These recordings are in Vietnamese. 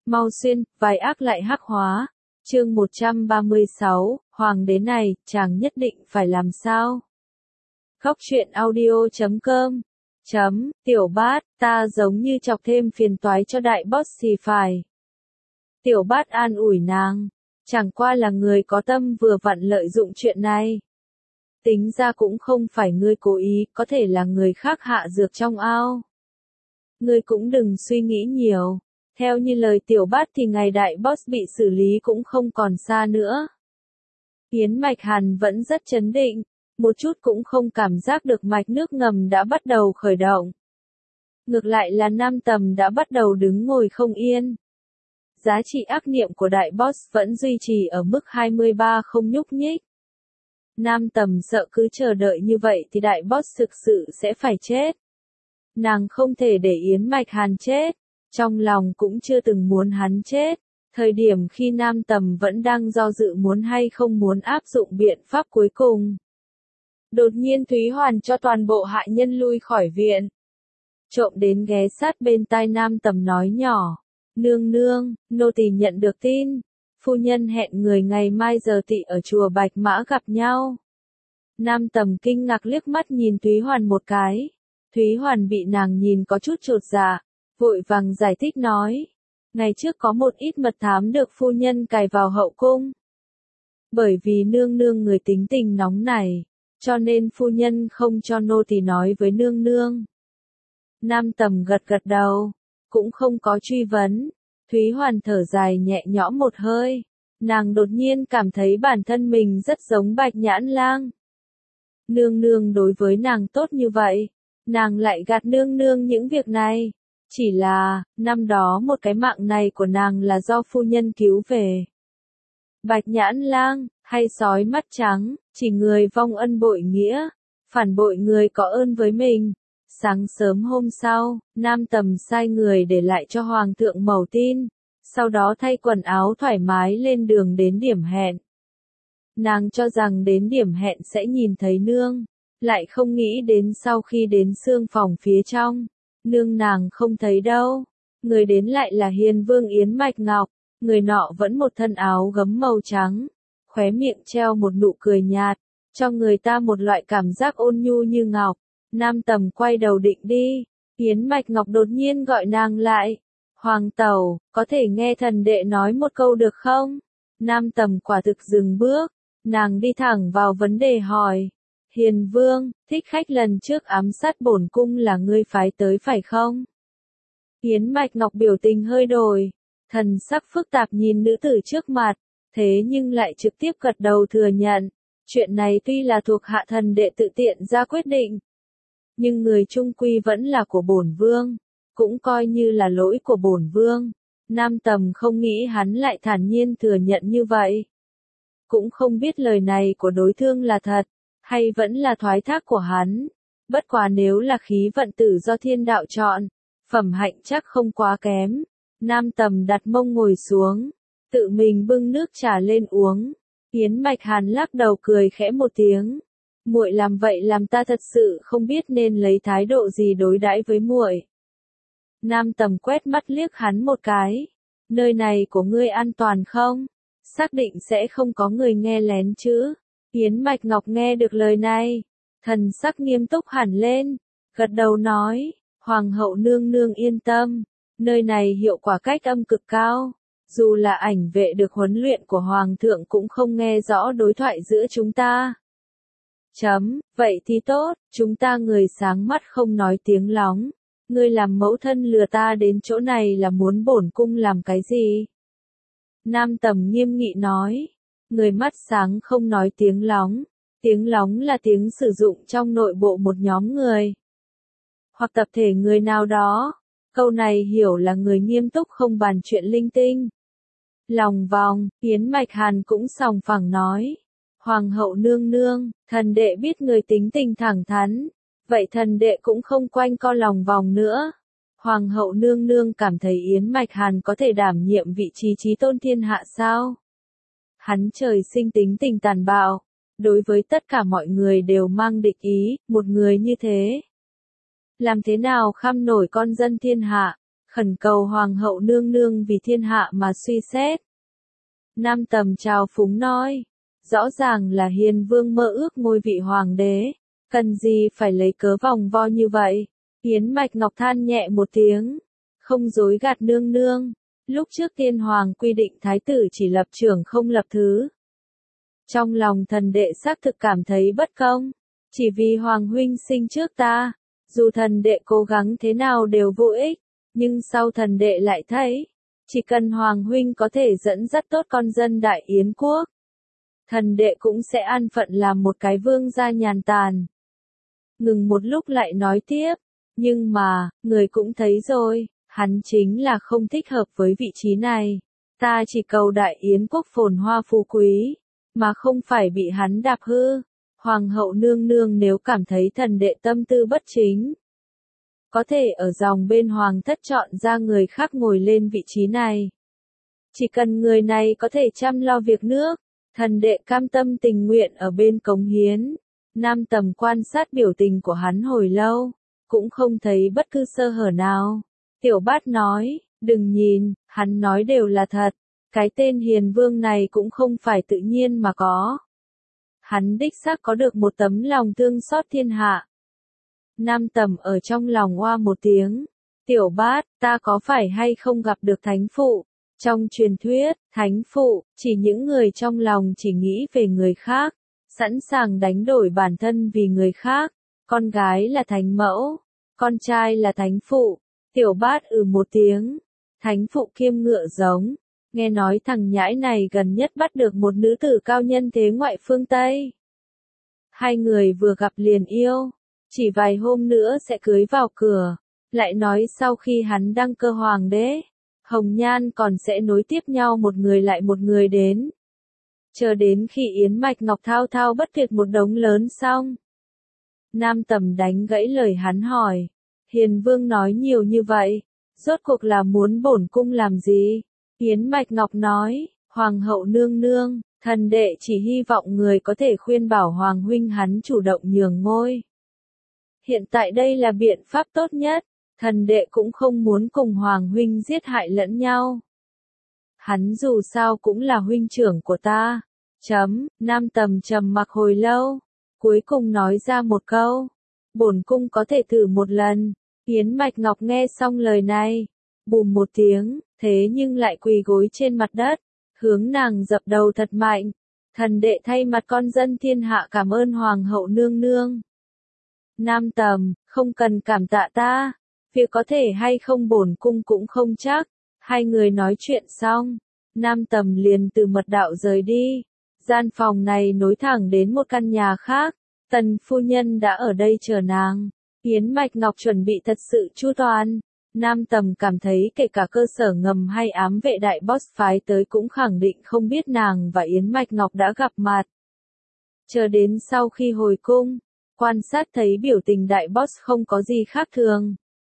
Mau xuyên, vai ác lại hắc hóa. Chương 136, Hoàng đế này, chàng nhất định phải làm sao? Góc truyện audio.com Tiểu bát, ta giống như chọc thêm phiền toái cho đại boss thì phải. Tiểu bát an ủi nàng, chẳng qua là người có tâm vừa vặn lợi dụng chuyện này. Tính ra cũng không phải ngươi cố ý, có thể là người khác hạ dược trong ao. Ngươi cũng đừng suy nghĩ nhiều. Theo như lời tiểu bát thì ngày đại boss bị xử lý cũng không còn xa nữa. Yến Mạch Hàn vẫn rất trấn định, một chút cũng không cảm giác được mạch nước ngầm đã bắt đầu khởi động. Ngược lại là Nam Tầm đã bắt đầu đứng ngồi không yên. Giá trị ác niệm của đại boss vẫn duy trì ở mức 23 không nhúc nhích. Nam Tầm sợ cứ chờ đợi như vậy thì đại boss thực sự sẽ phải chết. Nàng không thể để Yến Mạch Hàn chết. Trong lòng cũng chưa từng muốn hắn chết, thời điểm khi Nam Tầm vẫn đang do dự muốn hay không muốn áp dụng biện pháp cuối cùng. Đột nhiên Thúy Hoàn cho toàn bộ hạ nhân lui khỏi viện. Trộm đến ghé sát bên tai Nam Tầm nói nhỏ, nương nương, nô tỳ nhận được tin, phu nhân hẹn người ngày mai giờ tỵ ở chùa Bạch Mã gặp nhau. Nam Tầm kinh ngạc liếc mắt nhìn Thúy Hoàn một cái, Thúy Hoàn bị nàng nhìn có chút chột dạ. Vội vàng giải thích nói, ngày trước có một ít mật thám được phu nhân cài vào hậu cung. Bởi vì nương nương người tính tình nóng này, cho nên phu nhân không cho nô tỳ nói với nương nương. Nam Tầm gật gật đầu, cũng không có truy vấn. Thúy Hoàn thở dài nhẹ nhõm một hơi, nàng đột nhiên cảm thấy bản thân mình rất giống Bạch Nhãn Lang. Nương nương đối với nàng tốt như vậy, nàng lại gạt nương nương những việc này. Chỉ là, năm đó một cái mạng này của nàng là do phu nhân cứu về. Bạch Nhãn Lang, hay sói mắt trắng, chỉ người vong ân bội nghĩa, phản bội người có ơn với mình. Sáng sớm hôm sau, Nam Tầm sai người để lại cho Hoàng thượng mẩu tin, sau đó thay quần áo thoải mái lên đường đến điểm hẹn. Nàng cho rằng đến điểm hẹn sẽ nhìn thấy nương, lại không nghĩ đến sau khi đến xương phòng phía trong. Nương nàng không thấy đâu, người đến lại là Hiền Vương Yến Mạch Ngọc, người nọ vẫn một thân áo gấm màu trắng, khóe miệng treo một nụ cười nhạt, cho người ta một loại cảm giác ôn nhu như ngọc. Nam Tầm quay đầu định đi, Yến Mạch Ngọc đột nhiên gọi nàng lại, Hoàng tẩu, có thể nghe thần đệ nói một câu được không? Nam Tầm quả thực dừng bước, nàng đi thẳng vào vấn đề hỏi. Hiền Vương, thích khách lần trước ám sát bổn cung là ngươi phái tới phải không? Yến Mạch Ngọc biểu tình hơi đổi, thần sắc phức tạp nhìn nữ tử trước mặt, thế nhưng lại trực tiếp gật đầu thừa nhận. Chuyện này tuy là thuộc hạ thần đệ tự tiện ra quyết định, nhưng người chung quy vẫn là của bổn vương, cũng coi như là lỗi của bổn vương. Nam Tầm không nghĩ hắn lại thản nhiên thừa nhận như vậy. Cũng không biết lời này của đối thương là thật, hay vẫn là thoái thác của hắn. Bất quá nếu là khí vận tử do thiên đạo chọn, phẩm hạnh chắc không quá kém. Nam Tầm đặt mông ngồi xuống, tự mình bưng nước trà lên uống. Yến Mạch Hàn lắc đầu cười khẽ một tiếng. Muội làm vậy làm ta thật sự không biết nên lấy thái độ gì đối đãi với muội. Nam Tầm quét mắt liếc hắn một cái. Nơi này của ngươi an toàn không? Xác định sẽ không có người nghe lén chứ? Yến Mạch Ngọc nghe được lời này, thần sắc nghiêm túc hẳn lên, gật đầu nói, Hoàng hậu nương nương yên tâm, nơi này hiệu quả cách âm cực cao, dù là ảnh vệ được huấn luyện của Hoàng thượng cũng không nghe rõ đối thoại giữa chúng ta. Vậy thì tốt, chúng ta người sáng mắt không nói tiếng lóng, ngươi làm mẫu thân lừa ta đến chỗ này là muốn bổn cung làm cái gì? Nam Tầm nghiêm nghị nói. Người mắt sáng không nói tiếng lóng là tiếng sử dụng trong nội bộ một nhóm người, hoặc tập thể người nào đó, câu này hiểu là người nghiêm túc không bàn chuyện linh tinh. Lòng vòng, Yến Mạch Hàn cũng sòng phẳng nói, Hoàng hậu nương nương, thần đệ biết người tính tình thẳng thắn, vậy thần đệ cũng không quanh co lòng vòng nữa. Hoàng hậu nương nương cảm thấy Yến Mạch Hàn có thể đảm nhiệm vị trí chí tôn thiên hạ sao? Hắn trời sinh tính tình tàn bạo, đối với tất cả mọi người đều mang địch ý, một người như thế. Làm thế nào kham nổi con dân thiên hạ, khẩn cầu hoàng hậu nương nương vì thiên hạ mà suy xét. Nam Tầm trào phúng nói, rõ ràng là Hiền Vương mơ ước ngôi vị hoàng đế, cần gì phải lấy cớ vòng vo như vậy. Yến Bạch Ngọc than nhẹ một tiếng, không dối gạt nương nương, lúc trước tiên hoàng quy định thái tử chỉ lập trưởng không lập thứ. Trong lòng thần đệ xác thực cảm thấy bất công, chỉ vì hoàng huynh sinh trước ta, dù thần đệ cố gắng thế nào đều vô ích, nhưng sau thần đệ lại thấy, chỉ cần hoàng huynh có thể dẫn dắt tốt con dân Đại Yến quốc, thần đệ cũng sẽ an phận làm một cái vương gia nhàn tàn. Ngừng một lúc lại nói tiếp, nhưng mà, người cũng thấy rồi, hắn chính là không thích hợp với vị trí này. Ta chỉ cầu Đại Yến quốc phồn hoa phú quý, mà không phải bị hắn đạp hư. Hoàng hậu nương nương nếu cảm thấy thần đệ tâm tư bất chính, có thể ở dòng bên hoàng thất chọn ra người khác ngồi lên vị trí này. Chỉ cần người này có thể chăm lo việc nước, thần đệ cam tâm tình nguyện ở bên cống hiến. Nam Tầm quan sát biểu tình của hắn hồi lâu, cũng không thấy bất cứ sơ hở nào. Tiểu Bát nói, đừng nhìn, hắn nói đều là thật. Cái tên Hiền Vương này cũng không phải tự nhiên mà có. Hắn đích xác có được một tấm lòng thương xót thiên hạ. Nam Tầm ở trong lòng oa một tiếng. Tiểu Bát, ta có phải hay không gặp được thánh phụ? Trong truyền thuyết, thánh phụ, chỉ những người trong lòng chỉ nghĩ về người khác, sẵn sàng đánh đổi bản thân vì người khác. Con gái là thánh mẫu, con trai là thánh phụ. Tiểu Bát một tiếng. Thánh phụ kiêm ngựa giống. Nghe nói thằng nhãi này gần nhất bắt được một nữ tử cao nhân thế ngoại phương Tây. Hai người vừa gặp liền yêu, chỉ vài hôm nữa sẽ cưới vào cửa. Lại nói sau khi hắn đăng cơ hoàng đế, Hồng Nhan còn sẽ nối tiếp nhau một người lại một người đến. Chờ đến khi Yến Bạch Ngọc thao thao bất tuyệt một đống lớn xong. Nam Tầm đánh gãy lời hắn hỏi, Hiền Vương nói nhiều như vậy, rốt cuộc là muốn bổn cung làm gì? Yến Bạch Ngọc nói, Hoàng hậu nương nương, thần đệ chỉ hy vọng người có thể khuyên bảo Hoàng huynh hắn chủ động nhường ngôi. Hiện tại đây là biện pháp tốt nhất, thần đệ cũng không muốn cùng Hoàng huynh giết hại lẫn nhau. Hắn dù sao cũng là huynh trưởng của ta. Nam Tầm trầm mặc hồi lâu, cuối cùng nói ra một câu, bổn cung có thể thử một lần. Yến Bạch Ngọc nghe xong lời này, bùm một tiếng, thế nhưng lại quỳ gối trên mặt đất, hướng nàng dập đầu thật mạnh. Thần đệ thay mặt con dân thiên hạ cảm ơn Hoàng hậu nương nương. Nam Tầm, không cần cảm tạ ta, việc có thể hay không bổn cung cũng không chắc. Hai người nói chuyện xong, Nam Tầm liền từ mật đạo rời đi. Gian phòng này nối thẳng đến một căn nhà khác, Tần phu nhân đã ở đây chờ nàng. Yến Bạch Ngọc chuẩn bị thật sự chu toàn. Nam Tầm cảm thấy kể cả cơ sở ngầm hay ám vệ đại boss phái tới cũng khẳng định không biết nàng và Yến Bạch Ngọc đã gặp mặt. Chờ đến sau khi hồi cung, quan sát thấy biểu tình đại boss không có gì khác thường.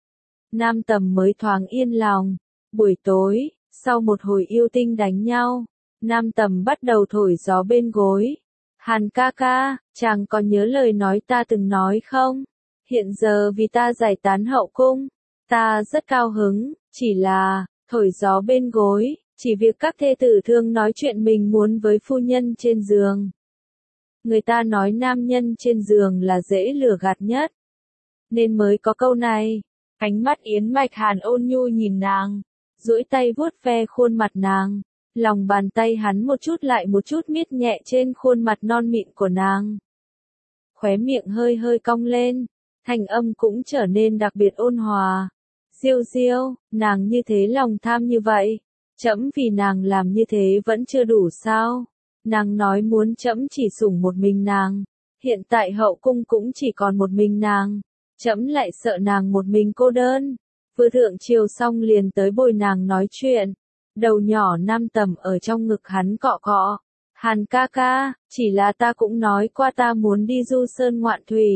Nam Tầm mới thoáng yên lòng. Buổi tối, sau một hồi yêu tinh đánh nhau, Nam Tầm bắt đầu thổi gió bên gối. Hàn ca ca, chàng có nhớ lời nói ta từng nói không? Hiện giờ vì ta giải tán hậu cung, ta rất cao hứng, chỉ là, thổi gió bên gối, chỉ việc các thê tử thường nói chuyện mình muốn với phu nhân trên giường. Người ta nói nam nhân trên giường là dễ lừa gạt nhất, nên mới có câu này. Ánh mắt Yến Bạch Hàn ôn nhu nhìn nàng, duỗi tay vuốt ve khuôn mặt nàng, lòng bàn tay hắn một chút lại một chút miết nhẹ trên khuôn mặt non mịn của nàng. Khóe miệng hơi hơi cong lên, thanh âm cũng trở nên đặc biệt ôn hòa. Diêu Diêu, nàng như thế lòng tham như vậy, trẫm vì nàng làm như thế vẫn chưa đủ sao? Nàng nói muốn trẫm chỉ sủng một mình nàng, hiện tại hậu cung cũng chỉ còn một mình nàng, trẫm lại sợ nàng một mình cô đơn. Vừa thượng triều xong liền tới bồi nàng nói chuyện, đầu nhỏ Nam Tầm ở trong ngực hắn cọ cọ. Hàn ca ca, chỉ là ta cũng nói qua ta muốn đi du sơn ngoạn thủy.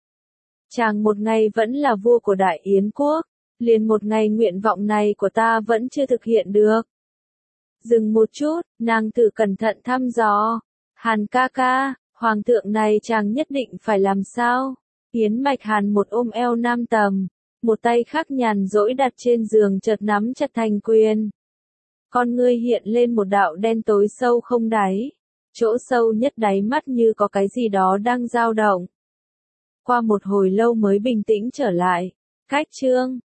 Chàng một ngày vẫn là vua của Đại Yến quốc, liền một ngày nguyện vọng này của ta vẫn chưa thực hiện được. Dừng một chút, nàng thử cẩn thận thăm dò. Hàn ca ca, hoàng thượng này chàng nhất định phải làm sao? Yến Bạch Hàn một ôm eo Nam Tầm, một tay khác nhàn rỗi đặt trên giường chợt nắm chặt thành quyền. Con ngươi hiện lên một đạo đen tối sâu không đáy. Chỗ sâu nhất đáy mắt như có cái gì đó đang dao động. Qua một hồi lâu mới bình tĩnh trở lại. Cách chương